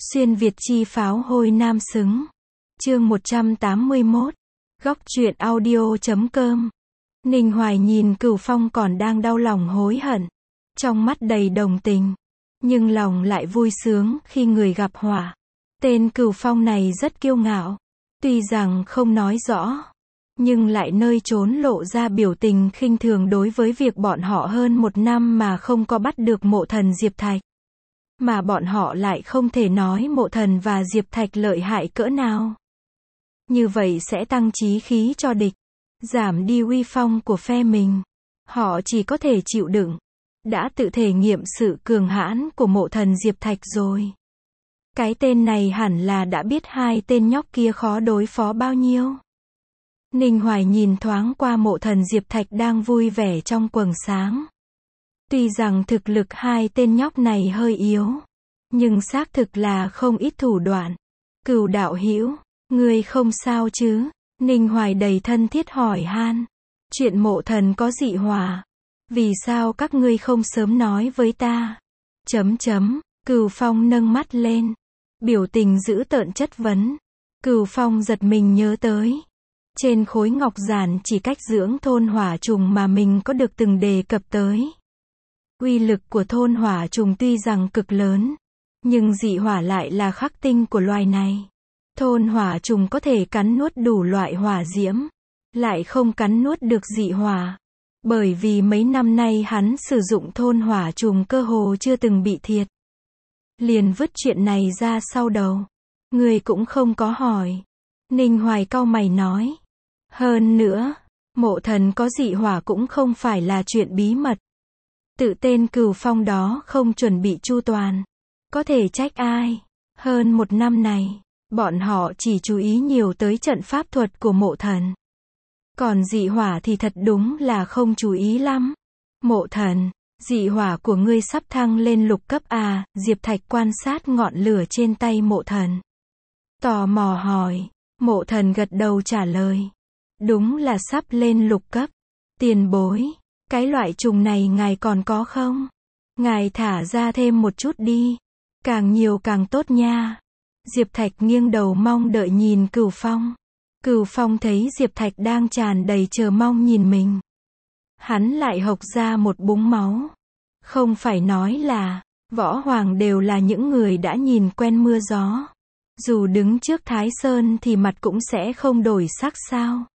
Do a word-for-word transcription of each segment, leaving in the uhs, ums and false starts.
Xuyên Việt chi pháo hôi nam xứng. Chương một trăm tám mươi mốt. Góc truyện audio chấm com. Ninh Hoài nhìn Cửu Phong còn đang đau lòng hối hận, trong mắt đầy đồng tình, nhưng lòng lại vui sướng khi người gặp họa. Tên Cửu Phong này rất kiêu ngạo, tuy rằng không nói rõ, nhưng lại nơi trốn lộ ra biểu tình khinh thường đối với việc bọn họ hơn một năm mà không có bắt được Mộ Thần Diệp Thạch. Mà bọn họ lại không thể nói Mộ Thần và Diệp Thạch lợi hại cỡ nào. Như vậy sẽ tăng chí khí cho địch, giảm đi uy phong của phe mình. Họ chỉ có thể chịu đựng, đã tự thể nghiệm sự cường hãn của Mộ Thần Diệp Thạch rồi. Cái tên này hẳn là đã biết hai tên nhóc kia khó đối phó bao nhiêu. Ninh Hoài nhìn thoáng qua Mộ Thần Diệp Thạch đang vui vẻ trong quầng sáng. Tuy rằng thực lực hai tên nhóc này hơi yếu, nhưng xác thực là không ít thủ đoạn. Cửu đạo hữu, ngươi không sao chứ? Ninh Hoài đầy thân thiết hỏi han. Chuyện Mộ Thần có dị hỏa, vì sao các ngươi không sớm nói với ta? Chấm chấm, Cửu Phong nâng mắt lên, biểu tình dữ tợn chất vấn. Cửu Phong giật mình nhớ tới, trên khối ngọc giản chỉ cách dưỡng thôn hỏa trùng mà mình có được từng đề cập tới. Uy lực của thôn hỏa trùng tuy rằng cực lớn, nhưng dị hỏa lại là khắc tinh của loài này. Thôn hỏa trùng có thể cắn nuốt đủ loại hỏa diễm, lại không cắn nuốt được dị hỏa. Bởi vì mấy năm nay hắn sử dụng thôn hỏa trùng cơ hồ chưa từng bị thiệt. Liền vứt chuyện này ra sau đầu. Người cũng không có hỏi. Ninh Hoài cau mày nói. Hơn nữa, Mộ Thần có dị hỏa cũng không phải là chuyện bí mật. Tự tên Cửu Phong đó không chuẩn bị chu toàn, có thể trách ai? Hơn một năm này, bọn họ chỉ chú ý nhiều tới trận pháp thuật của Mộ Thần. Còn dị hỏa thì thật đúng là không chú ý lắm. Mộ Thần, dị hỏa của ngươi sắp thăng lên lục cấp à? Diệp Thạch quan sát ngọn lửa trên tay Mộ Thần, tò mò hỏi. Mộ Thần gật đầu trả lời. Đúng là sắp lên lục cấp. Tiền bối, cái loại trùng này ngài còn có không? Ngài thả ra thêm một chút đi, càng nhiều càng tốt nha. Diệp Thạch nghiêng đầu mong đợi nhìn Cửu Phong. Cửu Phong thấy Diệp Thạch đang tràn đầy chờ mong nhìn mình, hắn lại hộc ra một búng máu. Không phải nói là võ hoàng đều là những người đã nhìn quen mưa gió, dù đứng trước Thái Sơn thì mặt cũng sẽ không đổi sắc sao?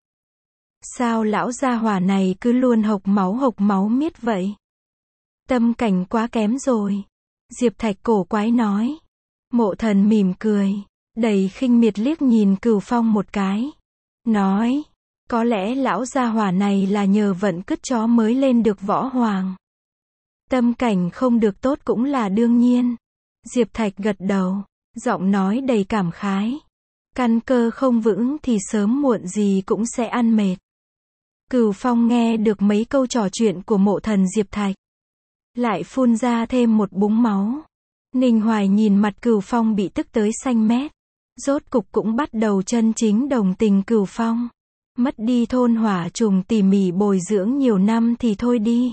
Sao lão gia hỏa này cứ luôn hộc máu hộc máu miết vậy? Tâm cảnh quá kém rồi. Diệp Thạch cổ quái nói. Mộ Thần mỉm cười, đầy khinh miệt liếc nhìn Cửu Phong một cái. Nói, có lẽ lão gia hỏa này là nhờ vận cứt chó mới lên được võ hoàng. Tâm cảnh không được tốt cũng là đương nhiên. Diệp Thạch gật đầu, giọng nói đầy cảm khái. Căn cơ không vững thì sớm muộn gì cũng sẽ ăn mệt. Cửu Phong nghe được mấy câu trò chuyện của Mộ Thần Diệp Thạch, lại phun ra thêm một búng máu. Ninh Hoài nhìn mặt Cửu Phong bị tức tới xanh mét, rốt cục cũng bắt đầu chân chính đồng tình Cửu Phong. Mất đi thôn hỏa trùng tỉ mỉ bồi dưỡng nhiều năm thì thôi đi,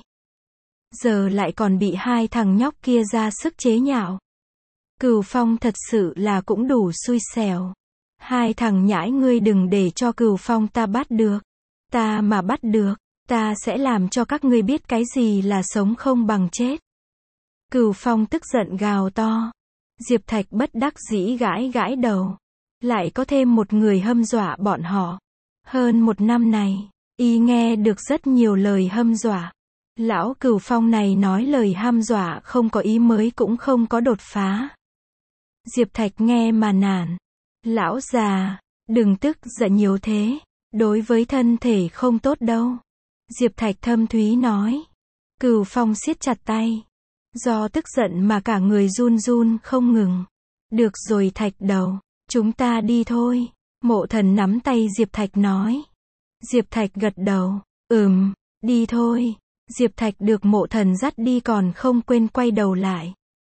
giờ lại còn bị hai thằng nhóc kia ra sức chế nhạo. Cửu Phong thật sự là cũng đủ xui xẻo. Hai thằng nhãi ngươi đừng để cho Cửu Phong ta bắt được. Ta mà bắt được, ta sẽ làm cho các ngươi biết cái gì là sống không bằng chết. Cửu Phong tức giận gào to. Diệp Thạch bất đắc dĩ gãi gãi đầu. Lại có thêm một người hâm dọa bọn họ. Hơn một năm này, y nghe được rất nhiều lời hâm dọa. Lão Cửu Phong này nói lời hăm dọa không có ý mới cũng không có đột phá. Diệp Thạch nghe mà nản. Lão già, đừng tức giận nhiều thế, đối với thân thể không tốt đâu. Diệp Thạch thâm thúy nói. Cửu Phong siết chặt tay, do tức giận mà cả người run run không ngừng. Được rồi Thạch đầu, chúng ta đi thôi. Mộ Thần nắm tay Diệp Thạch nói. Diệp Thạch gật đầu, ừm, đi thôi. Diệp Thạch được Mộ Thần dắt đi còn không quên quay đầu lại,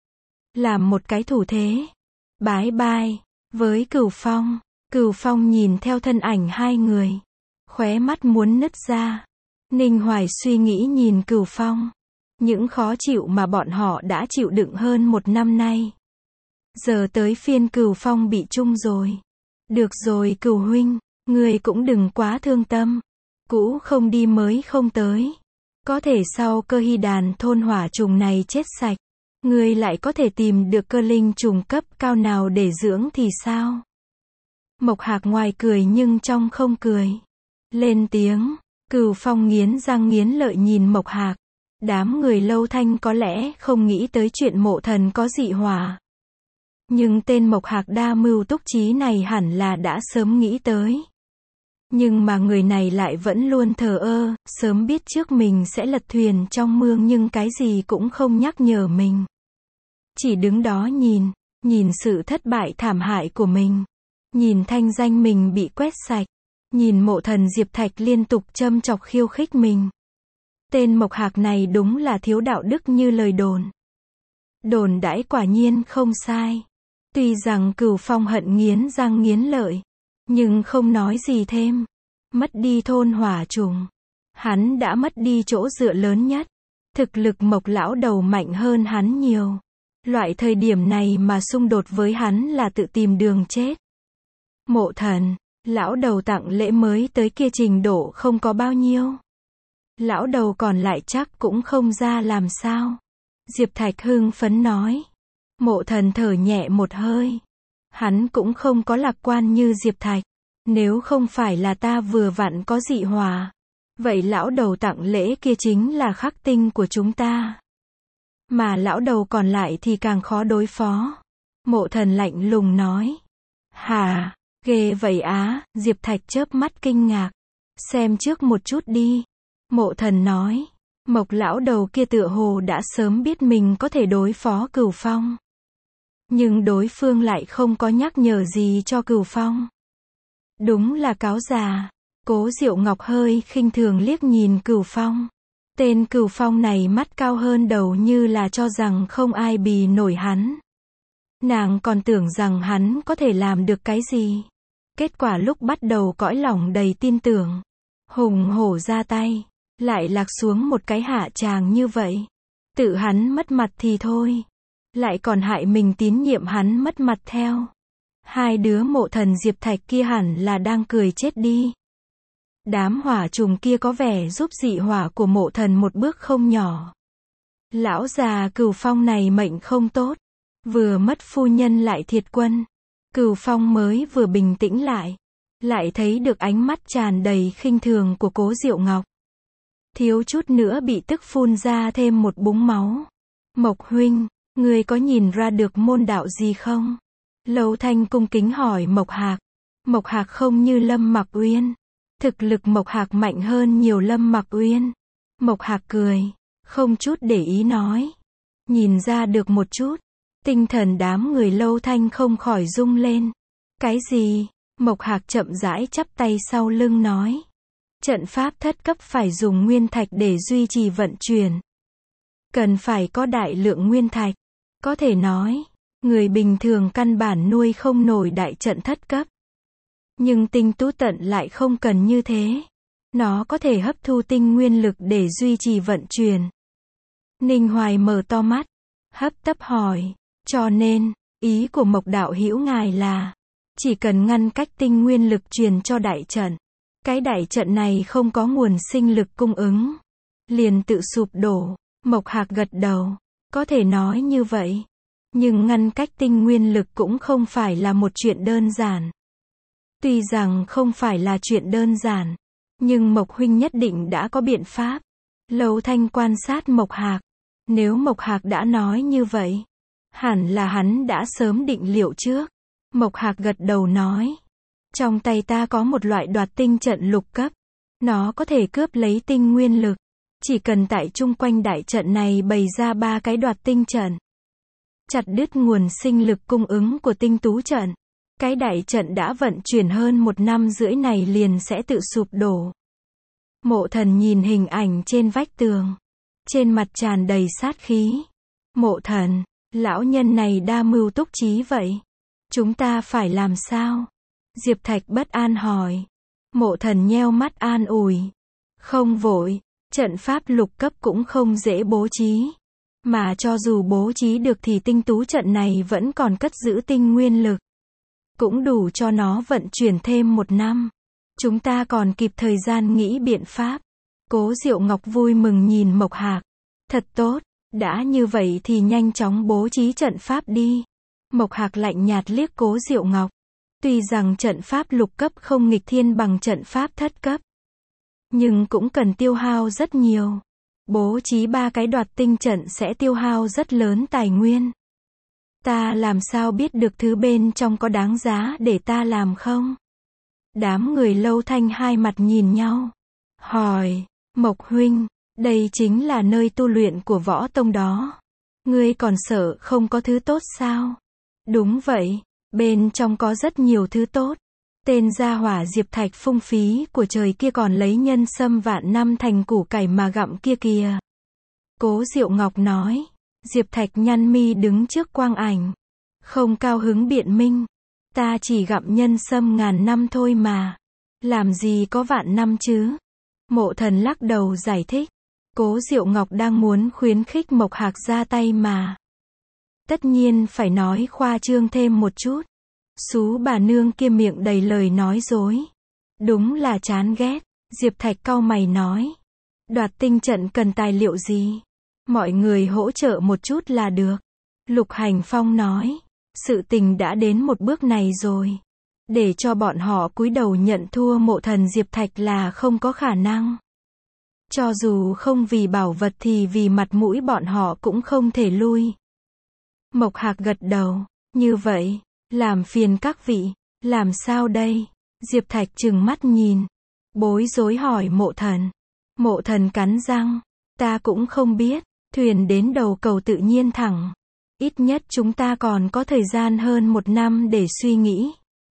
làm một cái thủ thế, bái bai, với Cửu Phong. Cửu Phong nhìn theo thân ảnh hai người, khóe mắt muốn nứt ra. Ninh Hoài suy nghĩ nhìn Cửu Phong, những khó chịu mà bọn họ đã chịu đựng hơn một năm nay. Giờ tới phiên Cửu Phong bị chung rồi. Được rồi Cửu huynh, người cũng đừng quá thương tâm. Cũ không đi mới không tới. Có thể sau cơ hy đàn thôn hỏa trùng này chết sạch, người lại có thể tìm được cơ linh trùng cấp cao nào để dưỡng thì sao? Mộc Hạc ngoài cười nhưng trong không cười. Lên tiếng, Cửu Phong nghiến răng nghiến lợi nhìn Mộc Hạc. Đám người Lâu Thanh có lẽ không nghĩ tới chuyện mộ thần có dị hỏa. Nhưng tên Mộc Hạc đa mưu túc trí này hẳn là đã sớm nghĩ tới. Nhưng mà người này lại vẫn luôn thờ ơ, sớm biết trước mình sẽ lật thuyền trong mương nhưng cái gì cũng không nhắc nhở mình. Chỉ đứng đó nhìn, nhìn sự thất bại thảm hại của mình. Nhìn thanh danh mình bị quét sạch. Nhìn mộ thần Diệp Thạch liên tục châm chọc khiêu khích mình. Tên Mộc Hạc này đúng là thiếu đạo đức như lời đồn. Đồn đãi quả nhiên không sai. Tuy rằng Cửu Phong hận nghiến răng nghiến lợi, nhưng không nói gì thêm. Mất đi thôn hỏa trùng, hắn đã mất đi chỗ dựa lớn nhất. Thực lực Mộc lão đầu mạnh hơn hắn nhiều. Loại thời điểm này mà xung đột với hắn là tự tìm đường chết. Mộ thần, lão đầu tặng lễ mới tới kia trình độ không có bao nhiêu. Lão đầu còn lại chắc cũng không ra làm sao. Diệp Thạch hưng phấn nói. Mộ thần thở nhẹ một hơi. Hắn cũng không có lạc quan như Diệp Thạch. Nếu không phải là ta vừa vặn có dị hỏa, vậy lão đầu tặng lễ kia chính là khắc tinh của chúng ta. Mà lão đầu còn lại thì càng khó đối phó. Mộ thần lạnh lùng nói. Hả, ghê vậy á, Diệp Thạch chớp mắt kinh ngạc. Xem trước một chút đi. Mộ thần nói. Mộc lão đầu kia tựa hồ đã sớm biết mình có thể đối phó Cửu Phong. Nhưng đối phương lại không có nhắc nhở gì cho Cửu Phong. Đúng là cáo già. Cố Diệu Ngọc hơi khinh thường liếc nhìn Cửu Phong. Tên Cửu Phong này mắt cao hơn đầu như là cho rằng không ai bì nổi hắn. Nàng còn tưởng rằng hắn có thể làm được cái gì. Kết quả lúc bắt đầu cõi lòng đầy tin tưởng. Hùng hổ ra tay. Lại lạc xuống một cái hạ tràng như vậy. Tự hắn mất mặt thì thôi. Lại còn hại mình tín nhiệm hắn mất mặt theo. Hai đứa mộ thần Diệp Thạch kia hẳn là đang cười chết đi. Đám hỏa trùng kia có vẻ giúp dị hỏa của mộ thần một bước không nhỏ. Lão già Cửu Phong này mệnh không tốt. Vừa mất phu nhân lại thiệt quân. Cửu Phong mới vừa bình tĩnh lại. Lại thấy được ánh mắt tràn đầy khinh thường của Cố Diệu Ngọc. Thiếu chút nữa bị tức phun ra thêm một búng máu. Mộc huynh, người có nhìn ra được môn đạo gì không? Lâu Thanh cung kính hỏi Mộc Hạc. Mộc Hạc không như Lâm Mặc Uyên. Thực lực Mộc Hạc mạnh hơn nhiều Lâm Mặc Uyên. Mộc Hạc cười, không chút để ý nói. Nhìn ra được một chút. Tinh thần đám người Lâu Thanh không khỏi rung lên. Cái gì? Mộc Hạc chậm rãi chắp tay sau lưng nói. Trận pháp thất cấp phải dùng nguyên thạch để duy trì vận chuyển. Cần phải có đại lượng nguyên thạch. Có thể nói, người bình thường căn bản nuôi không nổi đại trận thất cấp. Nhưng tinh tú tận lại không cần như thế. Nó có thể hấp thu tinh nguyên lực để duy trì vận chuyển. Ninh Hoài mở to mắt, hấp tấp hỏi. Cho nên, ý của Mộc đạo hữu ngài là, chỉ cần ngăn cách tinh nguyên lực truyền cho đại trận. Cái đại trận này không có nguồn sinh lực cung ứng. Liền tự sụp đổ. Mộc Hạc gật đầu. Có thể nói như vậy. Nhưng ngăn cách tinh nguyên lực cũng không phải là một chuyện đơn giản. Tuy rằng không phải là chuyện đơn giản. Nhưng Mộc huynh nhất định đã có biện pháp. Lâu Thanh quan sát Mộc Hạc. Nếu Mộc Hạc đã nói như vậy, hẳn là hắn đã sớm định liệu trước. Mộc Hạc gật đầu nói. Trong tay ta có một loại đoạt tinh trận lục cấp. Nó có thể cướp lấy tinh nguyên lực. Chỉ cần tại chung quanh đại trận này bày ra ba cái đoạt tinh trận. Chặt đứt nguồn sinh lực cung ứng của tinh tú trận. Cái đại trận đã vận chuyển hơn một năm rưỡi này liền sẽ tự sụp đổ. Mộ thần nhìn hình ảnh trên vách tường. Trên mặt tràn đầy sát khí. Mộ thần, lão nhân này đa mưu túc trí vậy. Chúng ta phải làm sao? Diệp Thạch bất an hỏi. Mộ thần nheo mắt an ủi. Không vội, trận pháp lục cấp cũng không dễ bố trí. Mà cho dù bố trí được thì tinh tú trận này vẫn còn cất giữ tinh nguyên lực. Cũng đủ cho nó vận chuyển thêm một năm. Chúng ta còn kịp thời gian nghĩ biện pháp. Cố Diệu Ngọc vui mừng nhìn Mộc Hạc. Thật tốt, đã như vậy thì nhanh chóng bố trí trận pháp đi. Mộc Hạc lạnh nhạt liếc Cố Diệu Ngọc. Tuy rằng trận pháp lục cấp không nghịch thiên bằng trận pháp thất cấp, nhưng cũng cần tiêu hao rất nhiều. Bố trí ba cái đoạt tinh trận sẽ tiêu hao rất lớn tài nguyên. Ta làm sao biết được thứ bên trong có đáng giá để ta làm không? Đám người Lâu Thanh hai mặt nhìn nhau. Hỏi, Mộc huynh, đây chính là nơi tu luyện của võ tông đó. Ngươi còn sợ không có thứ tốt sao? Đúng vậy, bên trong có rất nhiều thứ tốt. Tên gia hỏa Diệp Thạch phung phí của trời kia còn lấy nhân sâm vạn năm thành củ cải mà gặm kia kìa. Cố Diệu Ngọc nói. Diệp Thạch nhăn mi đứng trước quang ảnh. Không cao hứng biện minh. Ta chỉ gặm nhân sâm ngàn năm thôi mà. Làm gì có vạn năm chứ? Mộ Thần lắc đầu giải thích. Cố Diệu Ngọc đang muốn khuyến khích Mộc Hạc ra tay mà. Tất nhiên phải nói khoa trương thêm một chút. Xú bà nương kia miệng đầy lời nói dối. Đúng là chán ghét. Diệp Thạch cau mày nói. Đoạt tinh trận cần tài liệu gì? Mọi người hỗ trợ một chút là được. Lục Hành Phong nói. Sự tình đã đến một bước này rồi. Để cho bọn họ cúi đầu nhận thua Mộ Thần Diệp Thạch là không có khả năng. Cho dù không vì bảo vật thì vì mặt mũi bọn họ cũng không thể lui. Mộc Hạc gật đầu. Như vậy, làm phiền các vị, làm sao đây? Diệp Thạch trừng mắt nhìn. Bối rối hỏi Mộ Thần. Mộ Thần cắn răng. Ta cũng không biết, thuyền đến đầu cầu tự nhiên thẳng. Ít nhất chúng ta còn có thời gian hơn một năm để suy nghĩ.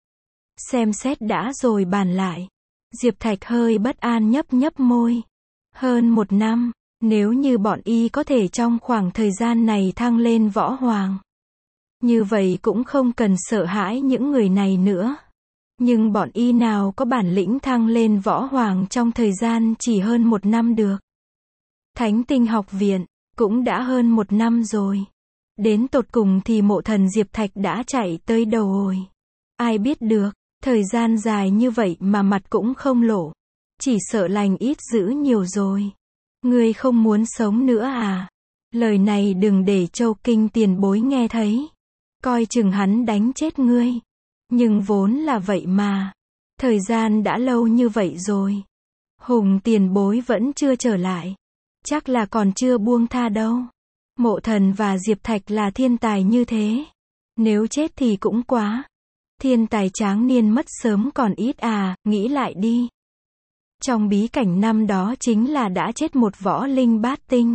Xem xét đã rồi bàn lại. Diệp Thạch hơi bất an nhấp nhấp môi. Hơn một năm, nếu như bọn y có thể trong khoảng thời gian này thăng lên võ hoàng. Như vậy cũng không cần sợ hãi những người này nữa. Nhưng bọn y nào có bản lĩnh thăng lên võ hoàng trong thời gian chỉ hơn một năm được. Thánh Tinh học viện, cũng đã hơn một năm rồi. Đến tột cùng thì Mộ Thần Diệp Thạch đã chạy tới đầu hồi. Ai biết được, thời gian dài như vậy mà mặt cũng không lộ. Chỉ sợ lành ít dữ nhiều rồi. Ngươi không muốn sống nữa à? Lời này đừng để Châu Kinh tiền bối nghe thấy. Coi chừng hắn đánh chết ngươi. Nhưng vốn là vậy mà. Thời gian đã lâu như vậy rồi. Hùng tiền bối vẫn chưa trở lại. Chắc là còn chưa buông tha đâu. Mộ Thần và Diệp Thạch là thiên tài như thế. Nếu chết thì cũng quá. Thiên tài tráng niên mất sớm còn ít à, nghĩ lại đi. Trong bí cảnh năm đó chính là đã chết một võ linh bát tinh.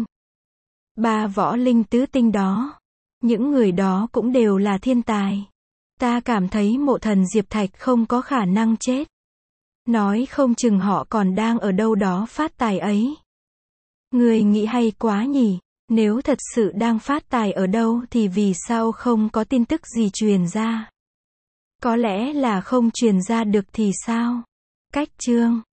Ba võ linh tứ tinh đó. Những người đó cũng đều là thiên tài. Ta cảm thấy Mộ Thần Diệp Thạch không có khả năng chết. Nói không chừng họ còn đang ở đâu đó phát tài ấy. Người nghĩ hay quá nhỉ, nếu thật sự đang phát tài ở đâu thì vì sao không có tin tức gì truyền ra? Có lẽ là không truyền ra được thì sao? Cách chương